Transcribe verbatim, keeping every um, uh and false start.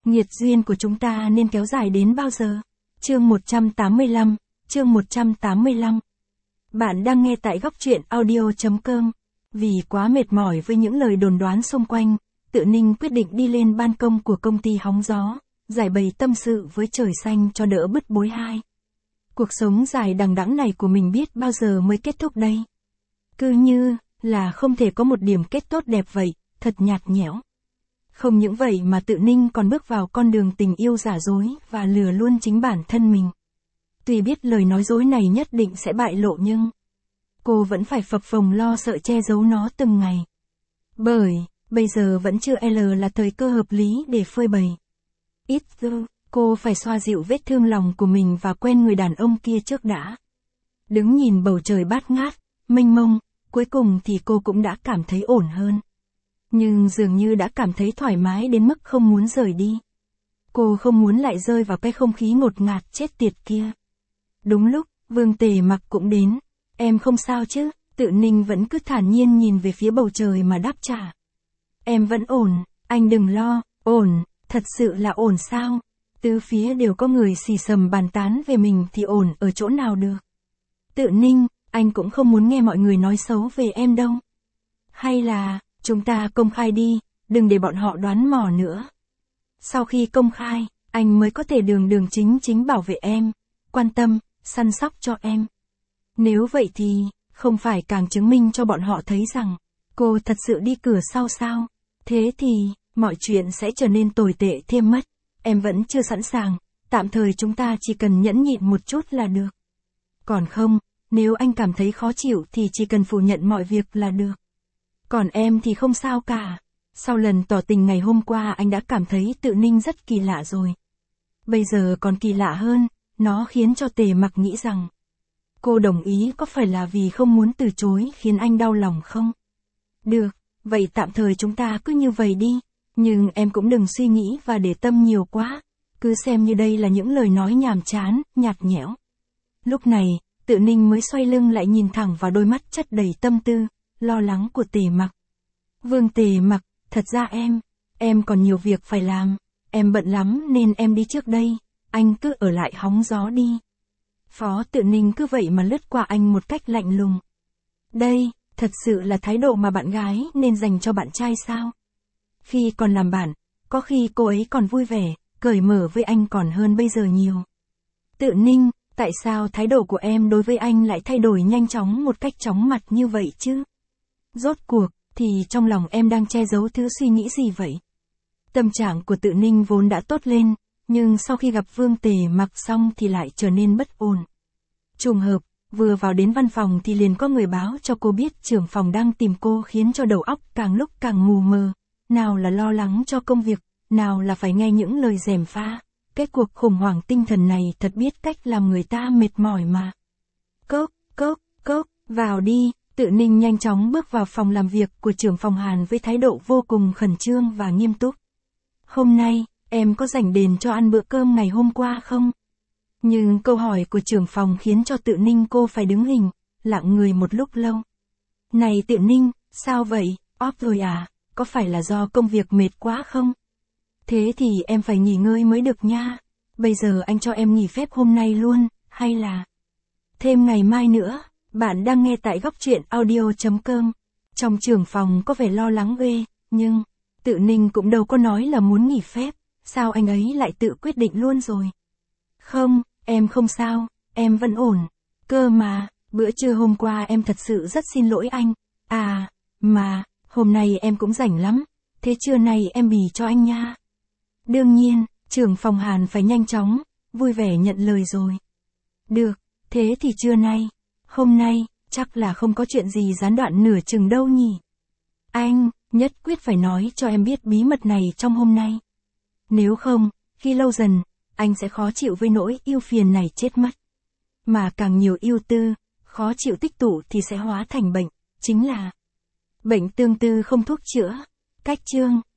Nghiệt duyên của chúng ta nên kéo dài đến bao giờ? Chương một trăm tám mươi lăm, chương một trăm tám mươi lăm. Bạn đang nghe tại góc truyện audio chấm com. Vì quá mệt mỏi với những lời đồn đoán xung quanh, Tự Ninh quyết định đi lên ban công của công ty hóng gió, giải bày tâm sự với trời xanh cho đỡ bứt bối hai. Cuộc sống dài đằng đẵng này của mình biết bao giờ mới kết thúc đây? Cứ như là không thể có một điểm kết tốt đẹp vậy, thật nhạt nhẽo. Không những vậy mà Tự Ninh còn bước vào con đường tình yêu giả dối và lừa luôn chính bản thân mình. Tuy biết lời nói dối này nhất định sẽ bại lộ nhưng cô vẫn phải phập phồng lo sợ che giấu nó từng ngày. Bởi, bây giờ vẫn chưa L là thời cơ hợp lý để phơi bày. Ít giờ, cô phải xoa dịu vết thương lòng của mình và quen người đàn ông kia trước đã. Đứng nhìn bầu trời bát ngát, mênh mông, cuối cùng thì cô cũng đã cảm thấy ổn hơn. Nhưng dường như đã cảm thấy thoải mái đến mức không muốn rời đi. Cô không muốn lại rơi vào cái không khí ngột ngạt chết tiệt kia. Đúng lúc, Vương Tề Mặc cũng đến. Em không sao chứ? Tự Ninh vẫn cứ thản nhiên nhìn về phía bầu trời mà đáp trả. Em vẫn ổn, anh đừng lo. Ổn, thật sự là ổn sao? Tứ phía đều có người xì xầm bàn tán về mình thì ổn ở chỗ nào được. Tự Ninh, anh cũng không muốn nghe mọi người nói xấu về em đâu. Hay là, chúng ta công khai đi, đừng để bọn họ đoán mò nữa. Sau khi công khai, anh mới có thể đường đường chính chính bảo vệ em, quan tâm, săn sóc cho em. Nếu vậy thì, không phải càng chứng minh cho bọn họ thấy rằng, cô thật sự đi cửa sau sao? Thế thì, mọi chuyện sẽ trở nên tồi tệ thêm mất. Em vẫn chưa sẵn sàng, tạm thời chúng ta chỉ cần nhẫn nhịn một chút là được. Còn không, nếu anh cảm thấy khó chịu thì chỉ cần phủ nhận mọi việc là được. Còn em thì không sao cả. Sau lần tỏ tình ngày hôm qua anh đã cảm thấy Tự Ninh rất kỳ lạ rồi. Bây giờ còn kỳ lạ hơn, nó khiến cho Tề Mặc nghĩ rằng cô đồng ý có phải là vì không muốn từ chối khiến anh đau lòng không? Được, vậy tạm thời chúng ta cứ như vậy đi. Nhưng em cũng đừng suy nghĩ và để tâm nhiều quá. Cứ xem như đây là những lời nói nhàm chán, nhạt nhẽo. Lúc này, Tự Ninh mới xoay lưng lại nhìn thẳng vào đôi mắt chất đầy tâm tư, lo lắng của Tề Mặc. Vương Tề Mặc, thật ra em, em còn nhiều việc phải làm. Em bận lắm nên em đi trước đây. Anh cứ ở lại hóng gió đi. Phó Tự Ninh cứ vậy mà lướt qua anh một cách lạnh lùng. Đây, thật sự là thái độ mà bạn gái nên dành cho bạn trai sao? Khi còn làm bạn, có khi cô ấy còn vui vẻ, cởi mở với anh còn hơn bây giờ nhiều. Tự Ninh, tại sao thái độ của em đối với anh lại thay đổi nhanh chóng một cách chóng mặt như vậy chứ? Rốt cuộc, thì trong lòng em đang che giấu thứ suy nghĩ gì vậy? Tâm trạng của Tự Ninh vốn đã tốt lên, nhưng sau khi gặp Vương Tề Mặc xong thì lại trở nên bất ổn. Trùng hợp, vừa vào đến văn phòng thì liền có người báo cho cô biết trưởng phòng đang tìm cô khiến cho đầu óc càng lúc càng mù mờ. Nào là lo lắng cho công việc, nào là phải nghe những lời gièm pha. Cái cuộc khủng hoảng tinh thần này thật biết cách làm người ta mệt mỏi mà. Cốc, cốc, cốc, vào đi. Tự Ninh nhanh chóng bước vào phòng làm việc của trưởng phòng Hàn với thái độ vô cùng khẩn trương và nghiêm túc. Hôm nay, em có rảnh đền cho ăn bữa cơm ngày hôm qua không? Nhưng câu hỏi của trưởng phòng khiến cho Tự Ninh cô phải đứng hình, lặng người một lúc lâu. Này Tự Ninh, sao vậy, off rồi à? Có phải là do công việc mệt quá không? Thế thì em phải nghỉ ngơi mới được nha. Bây giờ anh cho em nghỉ phép hôm nay luôn, hay là thêm ngày mai nữa. Bạn đang nghe tại góc truyện audio chấm com. Trong trưởng phòng có vẻ lo lắng ghê, nhưng Tự Ninh cũng đâu có nói là muốn nghỉ phép. Sao anh ấy lại tự quyết định luôn rồi? Không, em không sao, em vẫn ổn. Cơ mà, bữa trưa hôm qua em thật sự rất xin lỗi anh. À, mà, hôm nay em cũng rảnh lắm. Thế trưa nay em bì cho anh nha. Đương nhiên, trưởng phòng Hàn phải nhanh chóng, vui vẻ nhận lời rồi. Được, thế thì trưa nay, hôm nay, chắc là không có chuyện gì gián đoạn nửa chừng đâu nhỉ. Anh, nhất quyết phải nói cho em biết bí mật này trong hôm nay. Nếu không, khi lâu dần, anh sẽ khó chịu với nỗi yêu phiền này chết mất. Mà càng nhiều yêu tư, khó chịu tích tụ thì sẽ hóa thành bệnh, chính là bệnh tương tư không thuốc chữa. Cách chương